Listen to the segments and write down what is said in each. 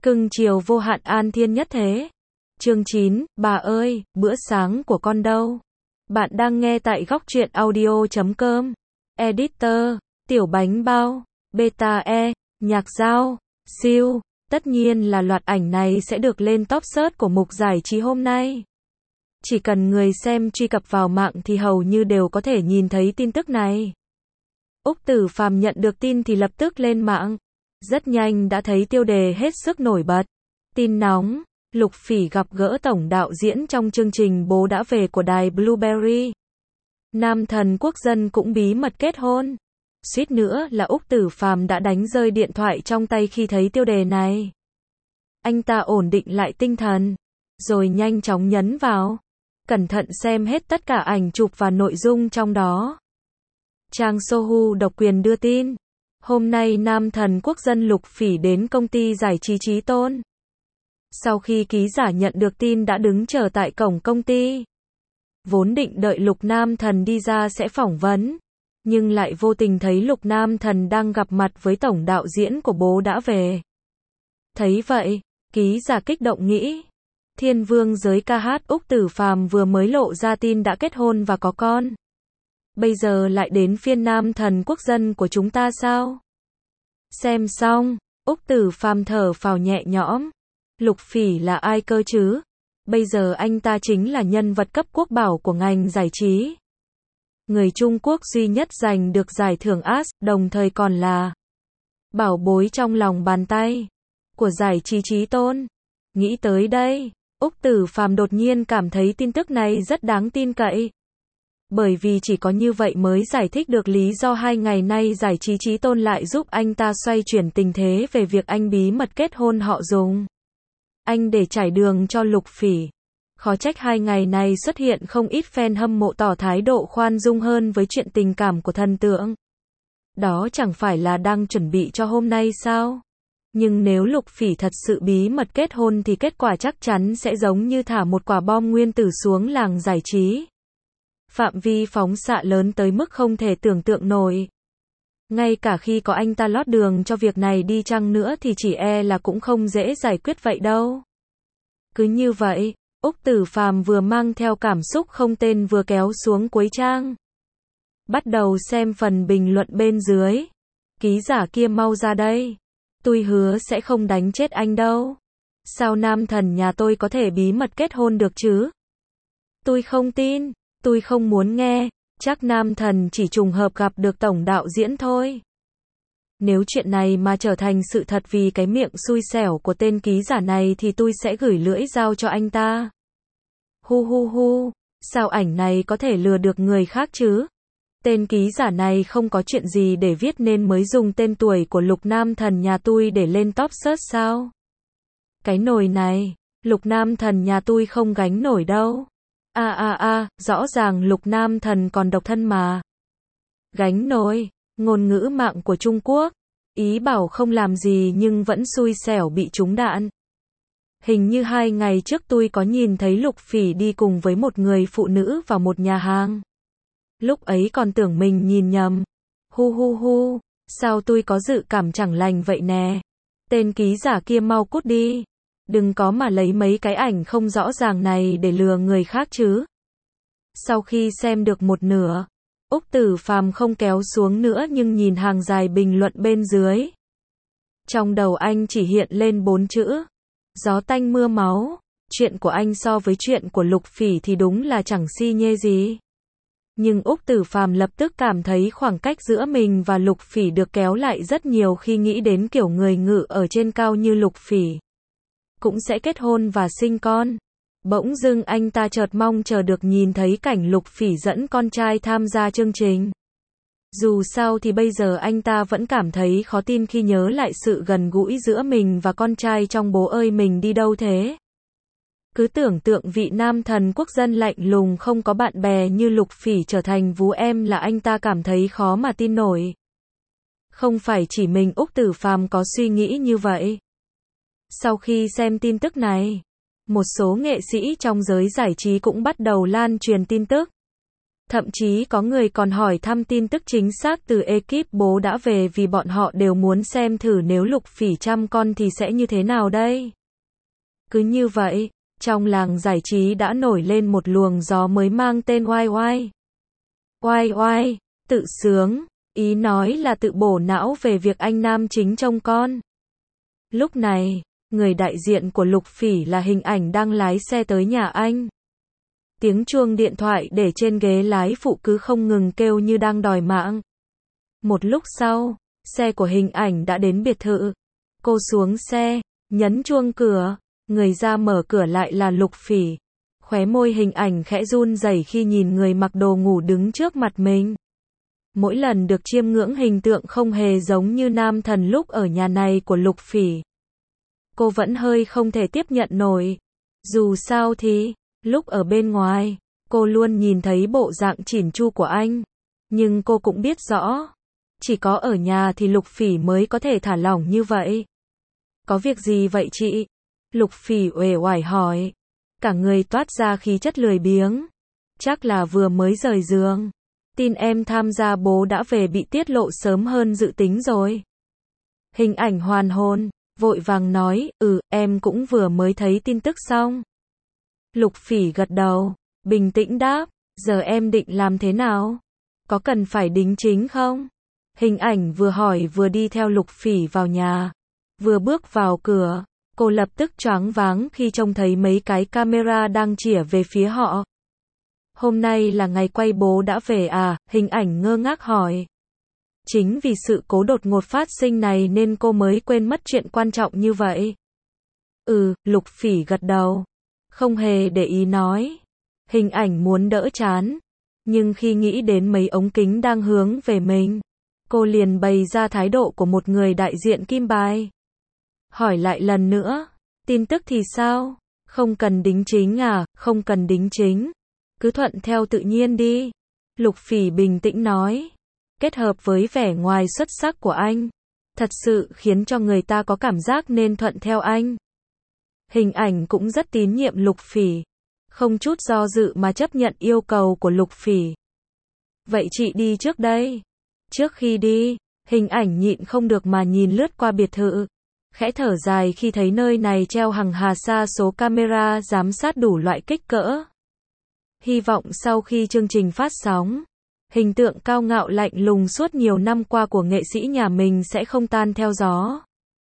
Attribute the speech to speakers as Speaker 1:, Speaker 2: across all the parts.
Speaker 1: Cưng chiều vô hạn an thiên nhất thế. Chương 9, bà ơi, bữa sáng của con đâu? Bạn đang nghe tại góc truyện audio.com. Editor, Tiểu Bánh Bao, Beta E, Nhạc Dao, Siêu. Tất nhiên là loạt ảnh này sẽ được lên top search của mục giải trí hôm nay. Chỉ cần người xem truy cập vào mạng thì hầu như đều có thể nhìn thấy tin tức này. Úc Tử Phàm nhận được tin thì lập tức lên mạng. Rất nhanh đã thấy tiêu đề hết sức nổi bật. Tin nóng, Lục Phỉ gặp gỡ tổng đạo diễn trong chương trình Bố đã về của đài Blueberry. Nam thần quốc dân cũng bí mật kết hôn. Suýt nữa là Úc Tử Phàm đã đánh rơi điện thoại trong tay khi thấy tiêu đề này. Anh ta ổn định lại tinh thần, rồi nhanh chóng nhấn vào. Cẩn thận xem hết tất cả ảnh chụp và nội dung trong đó. Trang Sohu độc quyền đưa tin. Hôm nay nam thần quốc dân Lục Phỉ đến công ty giải trí Chí Tôn. Sau khi ký giả nhận được tin đã đứng chờ tại cổng công ty. Vốn định đợi Lục Nam Thần đi ra sẽ phỏng vấn, nhưng lại vô tình thấy Lục Nam Thần đang gặp mặt với tổng đạo diễn của Bố đã về. Thấy vậy, ký giả kích động nghĩ, thiên vương giới ca hát Úc Tử Phàm vừa mới lộ ra tin đã kết hôn và có con. Bây giờ lại đến phiên nam thần quốc dân của chúng ta sao? Xem xong, Úc Tử Phàm thở phào nhẹ nhõm. Lục Phỉ là ai cơ chứ? Bây giờ anh ta chính là nhân vật cấp quốc bảo của ngành giải trí. Người Trung Quốc duy nhất giành được giải thưởng As, đồng thời còn là bảo bối trong lòng bàn tay của giải trí Chí Tôn. Nghĩ tới đây, Úc Tử Phàm đột nhiên cảm thấy tin tức này rất đáng tin cậy. Bởi vì chỉ có như vậy mới giải thích được lý do 2 ngày nay giải trí Chí Tôn lại giúp anh ta xoay chuyển tình thế về việc anh bí mật kết hôn họ Dùng. Anh để trải đường cho Lục Phỉ. Khó trách 2 ngày này xuất hiện không ít fan hâm mộ tỏ thái độ khoan dung hơn với chuyện tình cảm của thần tượng. Đó chẳng phải là đang chuẩn bị cho hôm nay sao? Nhưng nếu Lục Phỉ thật sự bí mật kết hôn thì kết quả chắc chắn sẽ giống như thả một quả bom nguyên tử xuống làng giải trí. Phạm vi phóng xạ lớn tới mức không thể tưởng tượng nổi. Ngay cả khi có anh ta lót đường cho việc này đi chăng nữa thì chỉ e là cũng không dễ giải quyết vậy đâu. Cứ như vậy, Úc Tử Phàm vừa mang theo cảm xúc không tên vừa kéo xuống cuối trang. Bắt đầu xem phần bình luận bên dưới. Ký giả kia mau ra đây. Tôi hứa sẽ không đánh chết anh đâu. Sao nam thần nhà tôi có thể bí mật kết hôn được chứ? Tôi không tin, tôi không muốn nghe. Chắc nam thần chỉ trùng hợp gặp được tổng đạo diễn thôi. Nếu chuyện này mà trở thành sự thật vì cái miệng xui xẻo của tên ký giả này thì tôi sẽ gửi lưỡi dao cho anh ta. Hu hu hu, sao ảnh này có thể lừa được người khác chứ? Tên ký giả này không có chuyện gì để viết nên mới dùng tên tuổi của Lục Nam Thần nhà tôi để lên top search sao? Cái nồi này, Lục Nam Thần nhà tôi không gánh nổi đâu. Rõ ràng Lục Nam Thần còn độc thân mà. Gánh nổi, ngôn ngữ mạng của Trung Quốc. Ý bảo không làm gì nhưng vẫn xui xẻo bị trúng đạn. Hình như 2 ngày trước tôi có nhìn thấy Lục Phỉ đi cùng với một người phụ nữ vào một nhà hàng. Lúc ấy còn tưởng mình nhìn nhầm. Hu hu hu, sao tôi có dự cảm chẳng lành vậy nè. Tên ký giả kia mau cút đi. Đừng có mà lấy mấy cái ảnh không rõ ràng này để lừa người khác chứ. Sau khi xem được một nửa, Úc Tử Phàm không kéo xuống nữa nhưng nhìn hàng dài bình luận bên dưới. Trong đầu anh chỉ hiện lên 4 chữ. Gió tanh mưa máu. Chuyện của anh so với chuyện của Lục Phỉ thì đúng là chẳng si nhê gì. Nhưng Úc Tử Phàm lập tức cảm thấy khoảng cách giữa mình và Lục Phỉ được kéo lại rất nhiều khi nghĩ đến kiểu người ngự ở trên cao như Lục Phỉ cũng sẽ kết hôn và sinh con. Bỗng dưng anh ta chợt mong chờ được nhìn thấy cảnh Lục Phỉ dẫn con trai tham gia chương trình. Dù sao thì bây giờ anh ta vẫn cảm thấy khó tin khi nhớ lại sự gần gũi giữa mình và con trai trong Bố ơi mình đi đâu thế. Cứ tưởng tượng vị nam thần quốc dân lạnh lùng không có bạn bè như Lục Phỉ trở thành vú em là anh ta cảm thấy khó mà tin nổi. Không phải chỉ mình Úc Tử Phàm có suy nghĩ như vậy. Sau khi xem tin tức này, một số nghệ sĩ trong giới giải trí cũng bắt đầu lan truyền tin tức. Thậm chí có người còn hỏi thăm tin tức chính xác từ ekip bố đã về vì bọn họ đều muốn xem thử nếu Lục Phỉ chăm con thì sẽ như thế nào đây. Cứ như vậy, trong làng giải trí đã nổi lên một luồng gió mới mang tên oai oai. Oai oai, tự sướng, ý nói là tự bổ não về việc anh nam chính trông con. Lúc này, người đại diện của Lục Phỉ là Hình Ảnh đang lái xe tới nhà anh. Tiếng chuông điện thoại để trên ghế lái phụ cứ không ngừng kêu như đang đòi mạng. Một lúc sau, xe của Hình Ảnh đã đến biệt thự. Cô xuống xe, nhấn chuông cửa, người ra mở cửa lại là Lục Phỉ. Khóe môi Hình Ảnh khẽ run rẩy khi nhìn người mặc đồ ngủ đứng trước mặt mình. Mỗi lần được chiêm ngưỡng hình tượng không hề giống như nam thần lúc ở nhà này của Lục Phỉ. Cô vẫn hơi không thể tiếp nhận nổi. Dù sao thì, lúc ở bên ngoài, cô luôn nhìn thấy bộ dạng chỉn chu của anh. Nhưng cô cũng biết rõ, chỉ có ở nhà thì Lục Phỉ mới có thể thả lỏng như vậy. Có việc gì vậy chị? Lục Phỉ uể oải hỏi. Cả người toát ra khí chất lười biếng. Chắc là vừa mới rời giường. Tin em tham gia bố đã về bị tiết lộ sớm hơn dự tính rồi. Hình Ảnh hoàn hồn, vội vàng nói, em cũng vừa mới thấy tin tức xong. Lục Phỉ gật đầu, bình tĩnh đáp, giờ em định làm thế nào? Có cần phải đính chính không? Hình Ảnh vừa hỏi vừa đi theo Lục Phỉ vào nhà. Vừa bước vào cửa, cô lập tức choáng váng khi trông thấy mấy cái camera đang chĩa về phía họ. Hôm nay là ngày quay bố đã về à? Hình Ảnh ngơ ngác hỏi. Chính vì sự cố đột ngột phát sinh này nên cô mới quên mất chuyện quan trọng như vậy. Lục Phỉ gật đầu. Không hề để ý nói. Hình Ảnh muốn đỡ chán. Nhưng khi nghĩ đến mấy ống kính đang hướng về mình, cô liền bày ra thái độ của một người đại diện kim bài. Hỏi lại lần nữa. Tin tức thì sao? Không cần đính chính à? Không cần đính chính. Cứ thuận theo tự nhiên đi. Lục Phỉ bình tĩnh nói. Kết hợp với vẻ ngoài xuất sắc của anh, thật sự khiến cho người ta có cảm giác nên thuận theo anh. Hình Ảnh cũng rất tín nhiệm Lục Phỉ. Không chút do dự mà chấp nhận yêu cầu của Lục Phỉ. Vậy chị đi trước đây. Trước khi đi, Hình Ảnh nhịn không được mà nhìn lướt qua biệt thự. Khẽ thở dài khi thấy nơi này treo hàng hà sa số camera giám sát đủ loại kích cỡ. Hy vọng sau khi chương trình phát sóng, hình tượng cao ngạo lạnh lùng suốt nhiều năm qua của nghệ sĩ nhà mình sẽ không tan theo gió.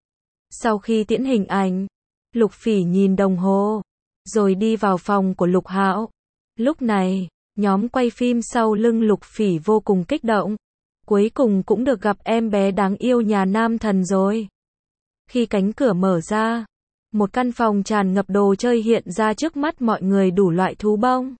Speaker 1: Sau khi tiễn Hình Ảnh, Lục Phỉ nhìn đồng hồ, rồi đi vào phòng của Lục Hạo. Lúc này, nhóm quay phim sau lưng Lục Phỉ vô cùng kích động. Cuối cùng cũng được gặp em bé đáng yêu nhà nam thần rồi. Khi cánh cửa mở ra, một căn phòng tràn ngập đồ chơi hiện ra trước mắt mọi người, đủ loại thú bông.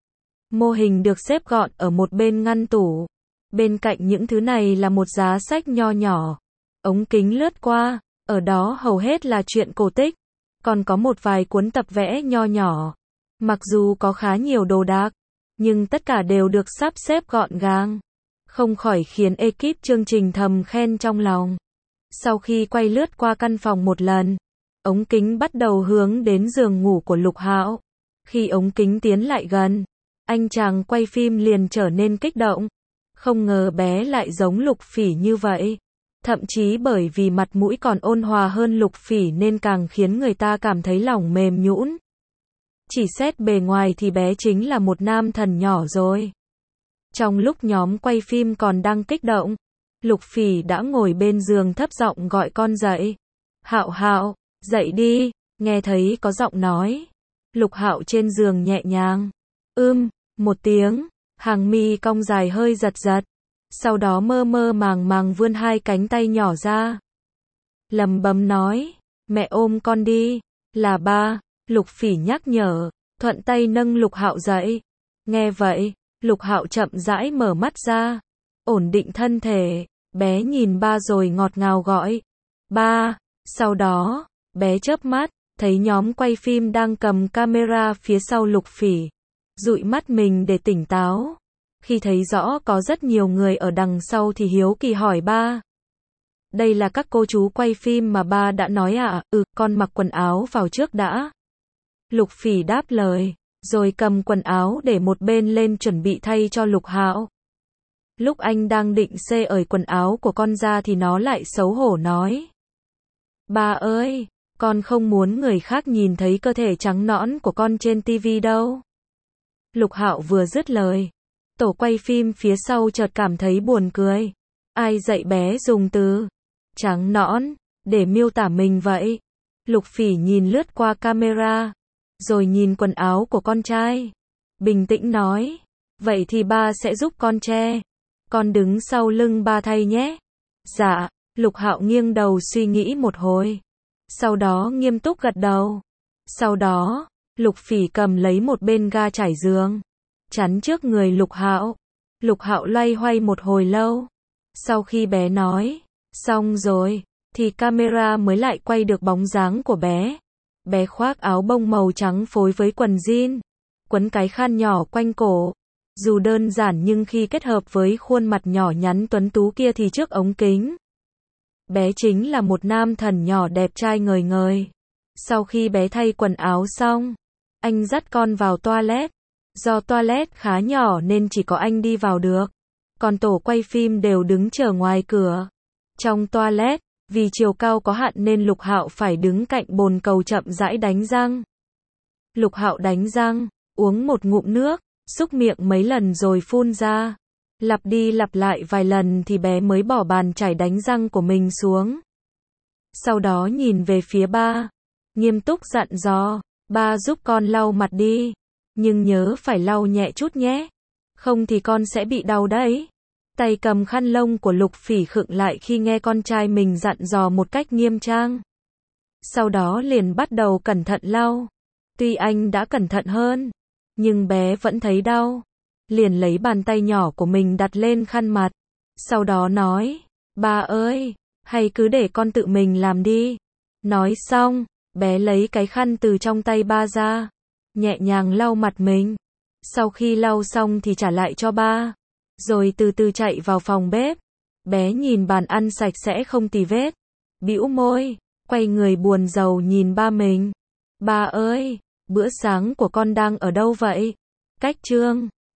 Speaker 1: Mô hình được xếp gọn ở một bên ngăn tủ. Bên cạnh những thứ này là một giá sách nho nhỏ. Ống kính lướt qua, ở đó hầu hết là truyện cổ tích. Còn có một vài cuốn tập vẽ nho nhỏ. Mặc dù có khá nhiều đồ đạc, nhưng tất cả đều được sắp xếp gọn gàng. Không khỏi khiến ekip chương trình thầm khen trong lòng. Sau khi quay lướt qua căn phòng một lần, ống kính bắt đầu hướng đến giường ngủ của Lục Hạo. Khi ống kính tiến lại gần, anh chàng quay phim liền trở nên kích động. Không ngờ bé lại giống Lục Phỉ như vậy. Thậm chí bởi vì mặt mũi còn ôn hòa hơn Lục Phỉ nên càng khiến người ta cảm thấy lòng mềm nhũn. Chỉ xét bề ngoài thì bé chính là một nam thần nhỏ rồi. Trong lúc nhóm quay phim còn đang kích động, Lục Phỉ đã ngồi bên giường thấp giọng gọi con dậy. Hạo Hạo, dậy đi, nghe thấy có giọng nói. Lục Hạo trên giường nhẹ nhàng. Một tiếng, hàng mi cong dài hơi giật giật. Sau đó mơ mơ màng màng vươn hai cánh tay nhỏ ra. Lẩm bẩm nói, mẹ ôm con đi. Là ba, Lục Phỉ nhắc nhở, thuận tay nâng Lục Hạo dậy. Nghe vậy, Lục Hạo chậm rãi mở mắt ra. Ổn định thân thể, bé nhìn ba rồi ngọt ngào gọi. Ba, sau đó, bé chớp mắt, thấy nhóm quay phim đang cầm camera phía sau Lục Phỉ. Dụi mắt mình để tỉnh táo. Khi thấy rõ có rất nhiều người ở đằng sau thì hiếu kỳ hỏi ba. Đây là các cô chú quay phim mà ba đã nói à? Con mặc quần áo vào trước đã. Lục Phỉ đáp lời, rồi cầm quần áo để một bên lên chuẩn bị thay cho Lục Hạo. Lúc anh đang định xê ởi quần áo của con ra thì nó lại xấu hổ nói. Ba ơi, con không muốn người khác nhìn thấy cơ thể trắng nõn của con trên tivi đâu. Lục Hạo vừa dứt lời, tổ quay phim phía sau chợt cảm thấy buồn cười. Ai dạy bé dùng từ trắng nõn để miêu tả mình vậy? Lục Phỉ nhìn lướt qua camera, rồi nhìn quần áo của con trai. Bình tĩnh nói, vậy thì ba sẽ giúp con che. Con đứng sau lưng ba thay nhé. Dạ, Lục Hạo nghiêng đầu suy nghĩ một hồi. Sau đó nghiêm túc gật đầu. Sau đó, Lục Phỉ cầm lấy một bên ga trải giường, chắn trước người Lục Hạo. Lục Hạo loay hoay một hồi lâu. Sau khi bé nói, xong rồi, thì camera mới lại quay được bóng dáng của bé. Bé khoác áo bông màu trắng phối với quần jean, quấn cái khăn nhỏ quanh cổ. Dù đơn giản nhưng khi kết hợp với khuôn mặt nhỏ nhắn tuấn tú kia thì trước ống kính, bé chính là một nam thần nhỏ đẹp trai ngời ngời. Sau khi bé thay quần áo xong, anh dắt con vào toilet. Do toilet khá nhỏ nên chỉ có anh đi vào được, còn tổ quay phim đều đứng chờ ngoài cửa. Trong toilet, vì chiều cao có hạn nên Lục Hạo phải đứng cạnh bồn cầu chậm rãi đánh răng. Lục Hạo đánh răng, uống một ngụm nước, xúc miệng mấy lần rồi phun ra. Lặp đi lặp lại vài lần thì bé mới bỏ bàn chải đánh răng của mình xuống. Sau đó nhìn về phía ba, nghiêm túc dặn dò, ba giúp con lau mặt đi, nhưng nhớ phải lau nhẹ chút nhé, không thì con sẽ bị đau đấy. Tay cầm khăn lông của Lục Phỉ khựng lại khi nghe con trai mình dặn dò một cách nghiêm trang. Sau đó liền bắt đầu cẩn thận lau. Tuy anh đã cẩn thận hơn, nhưng bé vẫn thấy đau. Liền lấy bàn tay nhỏ của mình đặt lên khăn mặt. Sau đó nói, ba ơi, hay cứ để con tự mình làm đi. Nói xong, bé lấy cái khăn từ trong tay ba ra, nhẹ nhàng lau mặt mình. Sau khi lau xong thì trả lại cho ba, rồi từ từ chạy vào phòng bếp. Bé nhìn bàn ăn sạch sẽ không tì vết, bĩu môi, quay người buồn rầu nhìn ba mình. Ba ơi, bữa sáng của con đang ở đâu vậy? Cách chương